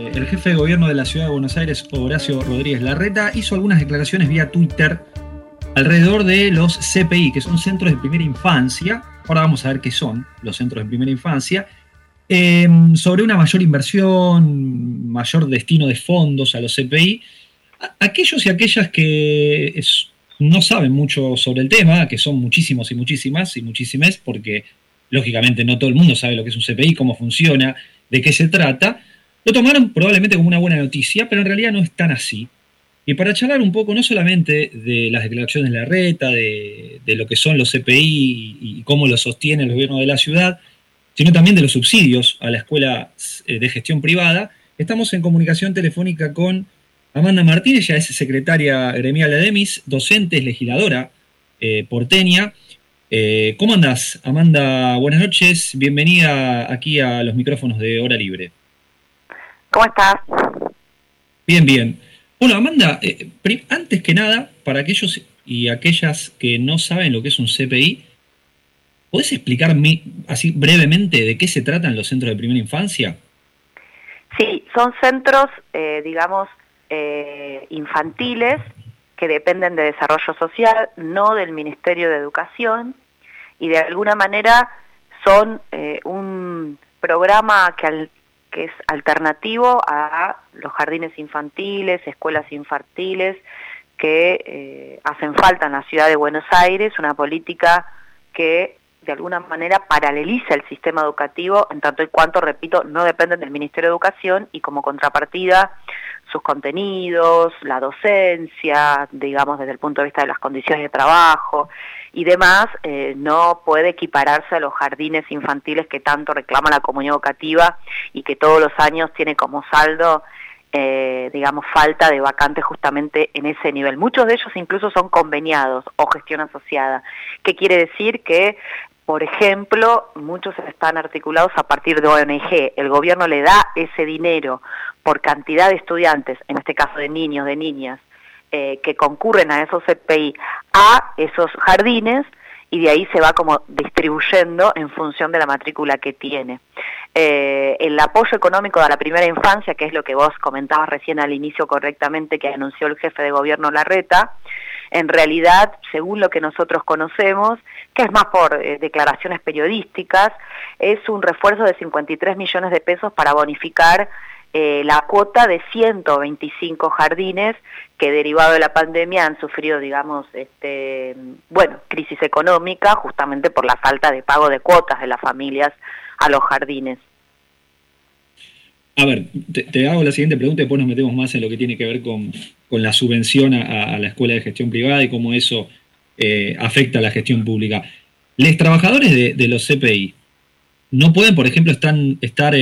el jefe de gobierno de la ciudad de Buenos Aires, Horacio Rodríguez Larreta, hizo algunas declaraciones vía Twitter alrededor de los CPI, que son centros de primera infancia. Ahora vamos a ver qué son los centros de primera infancia. Sobre una mayor inversión, mayor destino de fondos a los CPI. Aquellos y aquellas que no saben mucho sobre el tema, que son muchísimos y muchísimas y muchísimas, porque lógicamente no todo el mundo sabe lo que es un CPI, cómo funciona, de qué se trata, lo tomaron probablemente como una buena noticia, pero en realidad no es tan así. Y para charlar un poco no solamente de las declaraciones de Larreta, de lo que son los CPI y cómo lo sostiene el gobierno de la ciudad, sino también de los subsidios a la escuela de gestión privada, estamos en comunicación telefónica con Amanda Martínez. Ella es secretaria gremial de ADEMIS, docente, es legisladora porteña. ¿Cómo andás, Amanda? Buenas noches, bienvenida aquí a los micrófonos de Hora Libre. ¿Cómo estás? Bien, bien. Bueno, Amanda, antes que nada, para aquellos y aquellas que no saben lo que es un CPI, ¿podés explicarme así brevemente de qué se tratan los centros de primera infancia? Sí, son centros, infantiles que dependen de desarrollo social, no del Ministerio de Educación, y de alguna manera son un programa que es alternativo a los jardines infantiles, escuelas infantiles que hacen falta en la ciudad de Buenos Aires, una política que de alguna manera paraleliza el sistema educativo, en tanto y cuanto, repito, no dependen del Ministerio de Educación, y como contrapartida sus contenidos, la docencia, digamos desde el punto de vista de las condiciones de trabajo y demás, no puede equipararse a los jardines infantiles que tanto reclama la comunidad educativa y que todos los años tiene como saldo falta de vacantes justamente en ese nivel. Muchos de ellos incluso son conveniados o gestión asociada. ¿Qué quiere decir? Que, por ejemplo, muchos están articulados a partir de ONG. El gobierno le da ese dinero por cantidad de estudiantes, en este caso de niños, de niñas, que concurren a esos CPI, a esos jardines, y de ahí se va como distribuyendo en función de la matrícula que tiene. El apoyo económico de la primera infancia, que es lo que vos comentabas recién al inicio correctamente, que anunció el jefe de gobierno Larreta, en realidad, según lo que nosotros conocemos, que es más por declaraciones periodísticas, es un refuerzo de 53 millones de pesos para bonificar la cuota de 125 jardines que, derivado de la pandemia, han sufrido, crisis económica, justamente por la falta de pago de cuotas de las familias a los jardines. A ver, te hago la siguiente pregunta y después nos metemos más en lo que tiene que ver con la subvención a la escuela de gestión privada y cómo eso afecta a la gestión pública. ¿Los trabajadores de los CPI no pueden, por ejemplo, estar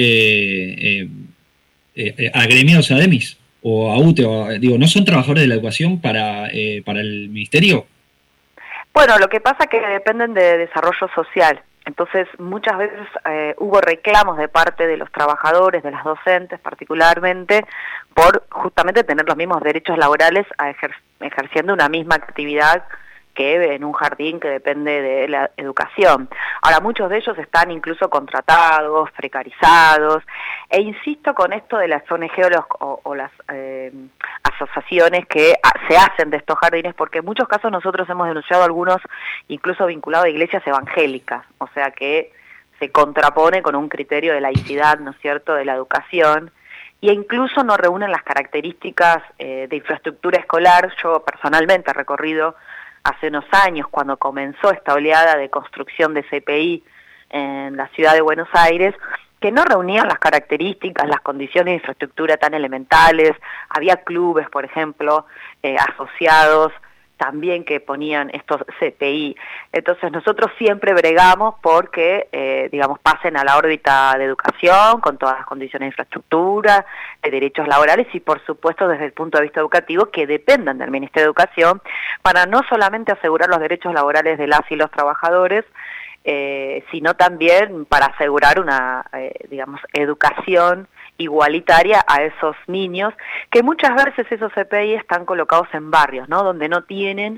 agremiados a ADEMIS o a UTE? ¿No son trabajadores de la educación para el ministerio? Bueno, lo que pasa es que dependen de desarrollo social. Entonces, muchas veces hubo reclamos de parte de los trabajadores, de las docentes particularmente, por justamente tener los mismos derechos laborales ejerciendo una misma actividad que en un jardín que depende de la educación. Ahora, muchos de ellos están incluso contratados, precarizados, e insisto con esto de las ONG o las asociaciones que se hacen de estos jardines, porque en muchos casos nosotros hemos denunciado algunos incluso vinculados a iglesias evangélicas, o sea que se contrapone con un criterio de laicidad, ¿no es cierto?, de la educación, e incluso no reúnen las características de infraestructura escolar. Yo personalmente he recorrido hace unos años, cuando comenzó esta oleada de construcción de CPI en la ciudad de Buenos Aires, que no reunían las características, las condiciones de infraestructura tan elementales. Había clubes, por ejemplo, asociados también que ponían estos CPI. Entonces nosotros siempre bregamos porque, pasen a la órbita de educación, con todas las condiciones de infraestructura, de derechos laborales y, por supuesto, desde el punto de vista educativo, que dependan del Ministerio de Educación, para no solamente asegurar los derechos laborales de las y los trabajadores, sino también para asegurar una, educación igualitaria a esos niños, que muchas veces esos CPI están colocados en barrios, ¿no?, donde no tienen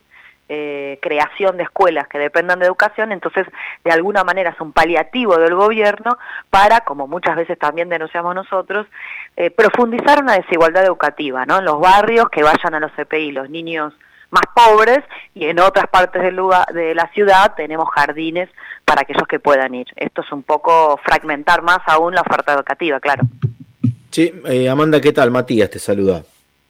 creación de escuelas que dependan de educación, entonces de alguna manera es un paliativo del gobierno para, como muchas veces también denunciamos nosotros, profundizar una desigualdad educativa, ¿no? En los barrios que vayan a los CPI los niños más pobres, y en otras partes del lugar, de la ciudad tenemos jardines para aquellos que puedan ir. Esto es un poco fragmentar más aún la oferta educativa, claro. Sí, Amanda, ¿qué tal? Matías te saluda.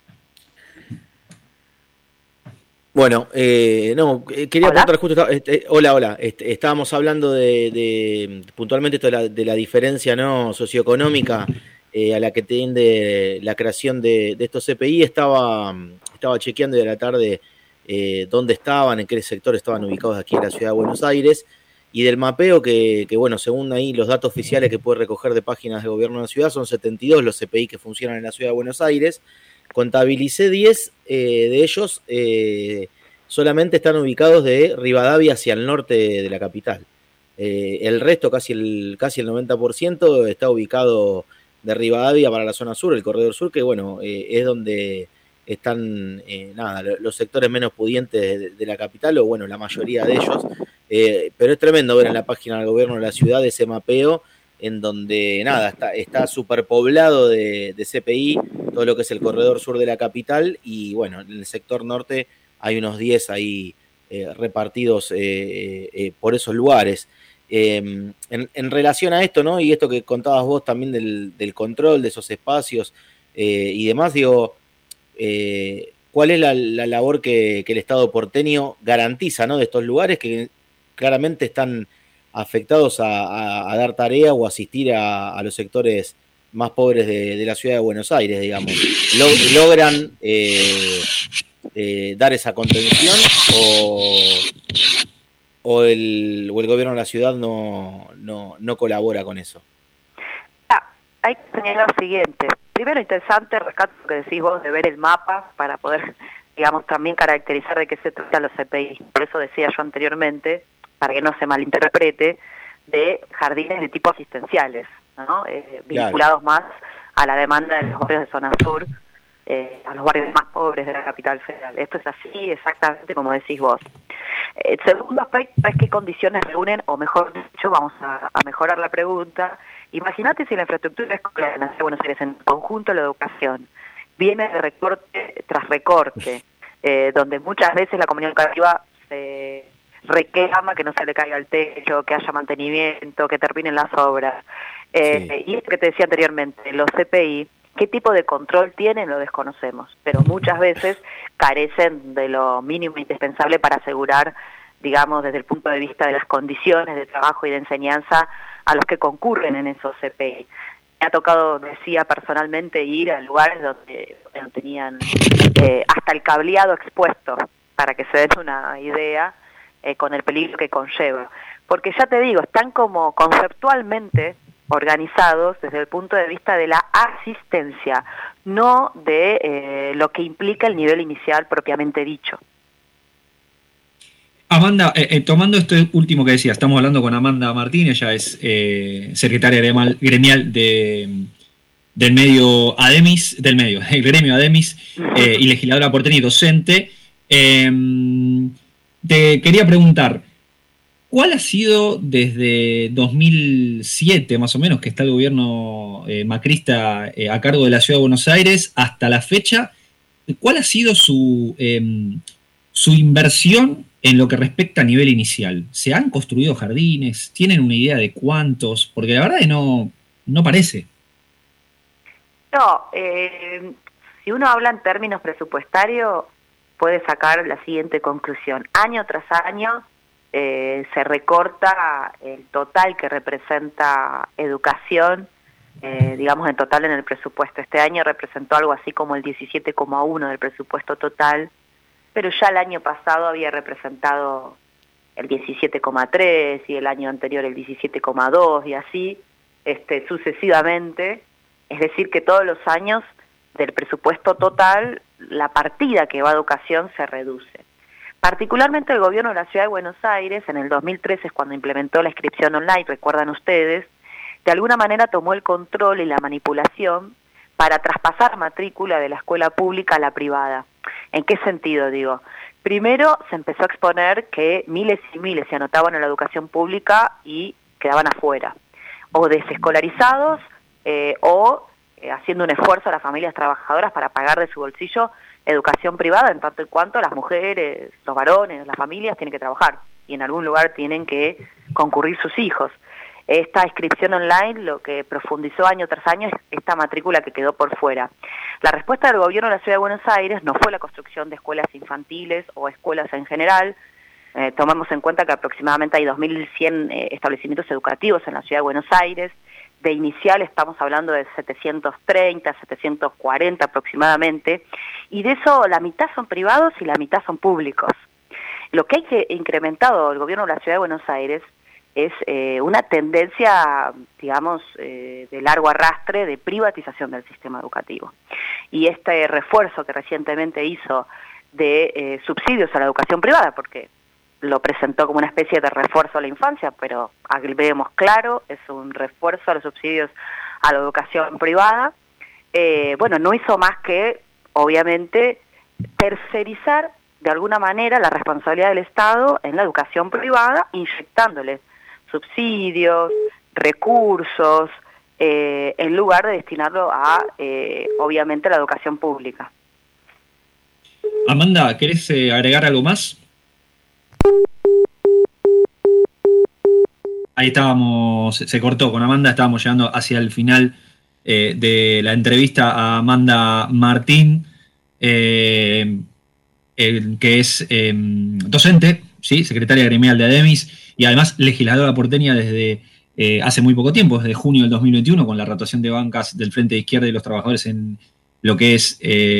Bueno, quería apuntar justo, hola, estábamos hablando de puntualmente esto de la diferencia, ¿no?, socioeconómica a la que tiende la creación de estos CPI. Estaba chequeando de la tarde dónde estaban, en qué sector estaban ubicados aquí en la ciudad de Buenos Aires, y del mapeo que bueno, según ahí los datos oficiales que puede recoger de páginas de gobierno de la ciudad, son 72 los CPI que funcionan en la ciudad de Buenos Aires. Contabilicé 10 de ellos, solamente están ubicados de Rivadavia hacia el norte de la capital. El resto, casi el 90%, está ubicado de Rivadavia para la zona sur, el corredor sur, que bueno, es donde están los sectores menos pudientes de la capital, o bueno, la mayoría de ellos. Pero es tremendo ver en la página del gobierno de la ciudad ese mapeo, en donde está superpoblado de CPI, todo lo que es el corredor sur de la capital, y bueno, en el sector norte hay unos 10 ahí repartidos por esos lugares. En relación a esto, ¿no?, y esto que contabas vos también del control de esos espacios y demás, digo, ¿cuál es la labor que el Estado porteño garantiza, ¿no?, de estos lugares que claramente están afectados a dar tarea o asistir a los sectores más pobres de la ciudad de Buenos Aires, digamos? ¿Logran dar esa contención o el gobierno de la ciudad no colabora con eso? Hay que señalar lo siguiente. Primero, interesante, rescato lo que decís vos de ver el mapa para poder, digamos, también caracterizar de qué se tratan los CPI. Por eso decía yo anteriormente, para que no se malinterprete, de jardines de tipo asistenciales, ¿no? Vinculados más a la demanda de los barrios de zona sur, a los barrios más pobres de la capital federal. Esto es así, exactamente como decís vos. El segundo aspecto es qué condiciones reúnen, o mejor dicho, vamos a mejorar la pregunta. Imagínate si la infraestructura escolar en la Ciudad de Buenos Aires, en conjunto la educación, viene de recorte tras recorte, donde muchas veces la comunidad educativa se reclama que no se le caiga el techo, que haya mantenimiento, que terminen las obras. Y esto que te decía anteriormente, los CPI, ¿qué tipo de control tienen? Lo desconocemos, pero muchas veces carecen de lo mínimo indispensable para asegurar, digamos, desde el punto de vista de las condiciones de trabajo y de enseñanza a los que concurren en esos CPI. Me ha tocado, decía personalmente, ir a lugares donde tenían hasta el cableado expuesto, para que se den una idea, con el peligro que conlleva. Porque ya te digo, están como conceptualmente organizados desde el punto de vista de la asistencia, no de lo que implica el nivel inicial propiamente dicho. Amanda, tomando esto último que decía, estamos hablando con Amanda Martín, ella es secretaria gremial del gremio ADEMIS y legisladora porteña y docente. Te quería preguntar, ¿cuál ha sido desde 2007 más o menos, que está el gobierno macrista a cargo de la Ciudad de Buenos Aires, hasta la fecha, cuál ha sido su inversión en lo que respecta a nivel inicial? ¿Se han construido jardines? ¿Tienen una idea de cuántos? Porque la verdad es que no parece. No, si uno habla en términos presupuestarios, puede sacar la siguiente conclusión. Año tras año se recorta el total que representa educación, digamos en total en el presupuesto. Este año representó algo así como el 17,1 del presupuesto total, pero ya el año pasado había representado el 17,3 y el año anterior el 17,2 y así sucesivamente. Es decir, que todos los años del presupuesto total la partida que va a educación se reduce. Particularmente el gobierno de la Ciudad de Buenos Aires, en el 2013 es cuando implementó la inscripción online, recuerdan ustedes, de alguna manera tomó el control y la manipulación para traspasar matrícula de la escuela pública a la privada. ¿En qué sentido digo? Primero se empezó a exponer que miles y miles se anotaban en la educación pública y quedaban afuera, o desescolarizados, o haciendo un esfuerzo a las familias trabajadoras para pagar de su bolsillo educación privada, en tanto en cuanto las mujeres, los varones, las familias tienen que trabajar y en algún lugar tienen que concurrir sus hijos. Esta inscripción online lo que profundizó año tras año es esta matrícula que quedó por fuera. La respuesta del gobierno de la Ciudad de Buenos Aires no fue la construcción de escuelas infantiles o escuelas en general. Tomamos en cuenta que aproximadamente hay 2.100 establecimientos educativos en la Ciudad de Buenos Aires. De inicial estamos hablando de 730, 740 aproximadamente, y de eso la mitad son privados y la mitad son públicos. Lo que hay incrementado el gobierno de la Ciudad de Buenos Aires es una tendencia, digamos, de largo arrastre de privatización del sistema educativo. Y este refuerzo que recientemente hizo de subsidios a la educación privada, porque lo presentó como una especie de refuerzo a la infancia, pero vemos claro, es un refuerzo a los subsidios a la educación privada. No hizo más que, obviamente, tercerizar de alguna manera la responsabilidad del Estado en la educación privada, inyectándoles subsidios, recursos, en lugar de destinarlo a, obviamente, la educación pública. Amanda, ¿querés agregar algo más? Ahí estábamos, se cortó con Amanda, estábamos llegando hacia el final de la entrevista a Amanda Martín, que es docente, ¿sí? Secretaria gremial de ADEMIS y además legisladora porteña desde hace muy poco tiempo, desde junio del 2021, con la rotación de bancas del Frente de Izquierda y los Trabajadores en lo que es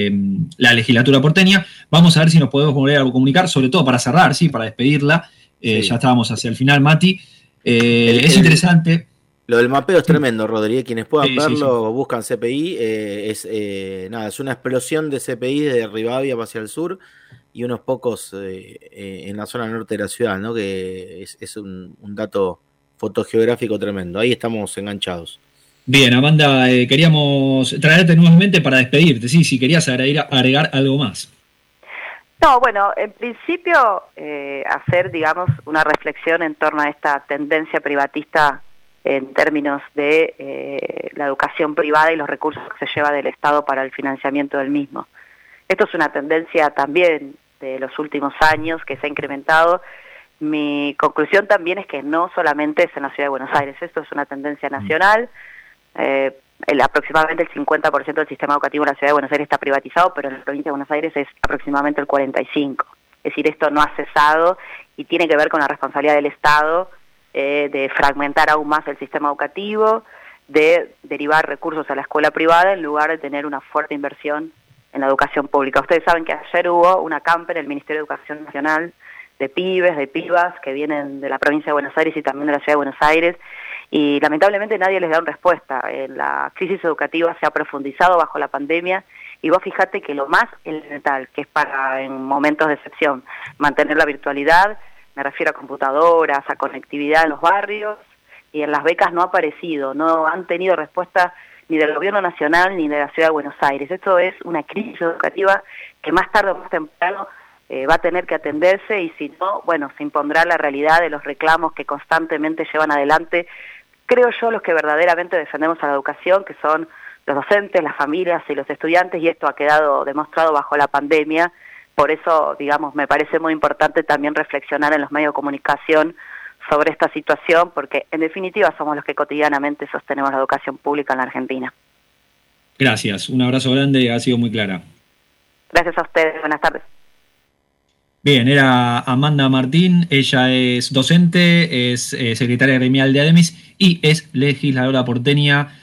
la legislatura porteña. Vamos a ver si nos podemos volver a comunicar, sobre todo para cerrar, ¿sí? Para despedirla. Sí. Ya estábamos hacia el final, Mati. Es interesante. Lo del mapeo es tremendo, Rodríguez. Quienes puedan verlo, buscan CPI. Es una explosión de CPI desde Rivadavia hacia el sur y unos pocos en la zona norte de la ciudad, ¿no? Que es un dato fotogeográfico tremendo. Ahí estamos enganchados. Bien, Amanda, queríamos traerte nuevamente para despedirte. Sí, si querías agregar algo más. No, bueno, en principio hacer, digamos, una reflexión en torno a esta tendencia privatista en términos de la educación privada y los recursos que se lleva del Estado para el financiamiento del mismo. Esto es una tendencia también de los últimos años que se ha incrementado. Mi conclusión también es que no solamente es en la Ciudad de Buenos Aires, esto es una tendencia nacional. Aproximadamente el 50% del sistema educativo en la Ciudad de Buenos Aires está privatizado, pero en la provincia de Buenos Aires es aproximadamente el 45%. Es decir, esto no ha cesado y tiene que ver con la responsabilidad del Estado de fragmentar aún más el sistema educativo, de derivar recursos a la escuela privada en lugar de tener una fuerte inversión en la educación pública. Ustedes saben que ayer hubo una campa en el Ministerio de Educación Nacional de pibes, de pibas que vienen de la provincia de Buenos Aires y también de la Ciudad de Buenos Aires, y lamentablemente nadie les da una respuesta. La crisis educativa se ha profundizado bajo la pandemia, y vos fijate que lo más elemental, que es para en momentos de excepción, mantener la virtualidad, me refiero a computadoras, a conectividad en los barrios, y en las becas no ha aparecido, no han tenido respuesta ni del gobierno nacional ni de la Ciudad de Buenos Aires. Esto es una crisis educativa que más tarde o más temprano va a tener que atenderse, y si no, bueno, se impondrá la realidad de los reclamos que constantemente llevan adelante, creo yo, los que verdaderamente defendemos a la educación, que son los docentes, las familias y los estudiantes, y esto ha quedado demostrado bajo la pandemia. Por eso, digamos, me parece muy importante también reflexionar en los medios de comunicación sobre esta situación, porque en definitiva somos los que cotidianamente sostenemos la educación pública en la Argentina. Gracias, un abrazo grande, ha sido muy clara. Gracias a ustedes, buenas tardes. Bien, era Amanda Martín, ella es docente, es secretaria gremial de ADEMIS y es legisladora porteña.